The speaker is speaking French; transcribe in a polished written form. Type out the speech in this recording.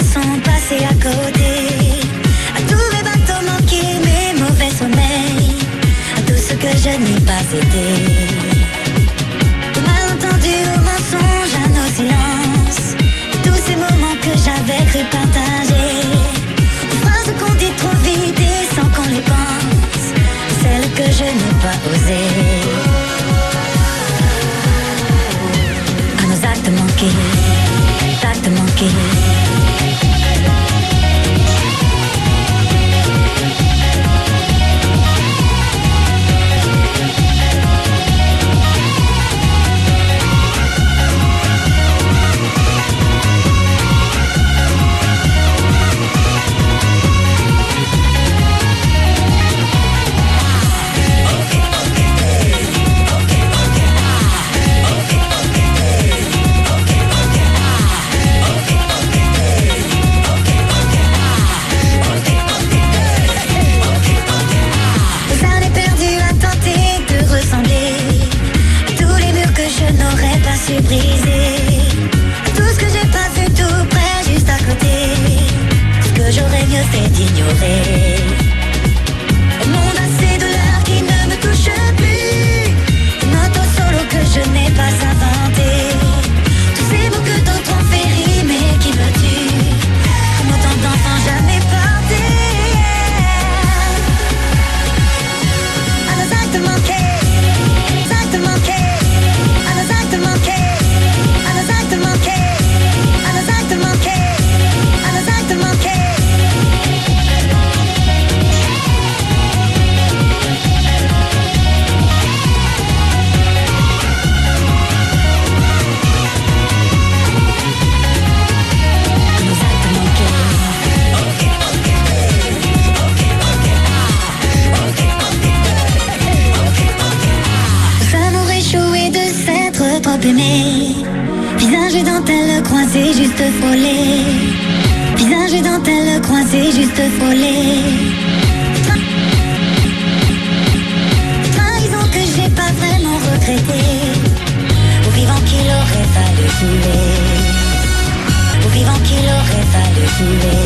sont passés à côté. À tous mes bateaux manqués, mes mauvais sommeils, à tout ce que je n'ai pas été. Aux malentendus, aux mensonges, à nos silences, tous ces moments que j'avais cru partager. Aux phrases qu'on dit trop vite et sans qu'on les pense, celles que je n'ai pas osées. À nos actes manqués, actes manqués. Brisé, tout ce que j'ai pas vu tout près, juste à côté, ce que j'aurais mieux fait d'ignorer. Au monde assez de l'heure qui ne me touche plus, une auto solo que je n'ai pas inventé, tous ces mots que d'autres ont fait rimer qui me tuent, comme autant d'enfants jamais portés. À nos actes manqués, actes manqués. À nos actes manqués, à nos actes manqués, à nos actes manqués, à nos actes manqués. Trop aimé, visage et dentelle croisée, juste frôlé. Visage et dentelle croisée, juste frôlé. Trahison que j'ai pas vraiment regretté. Au vivant qu'il aurait fallu tuer. Au vivant qu'il aurait fallu tuer.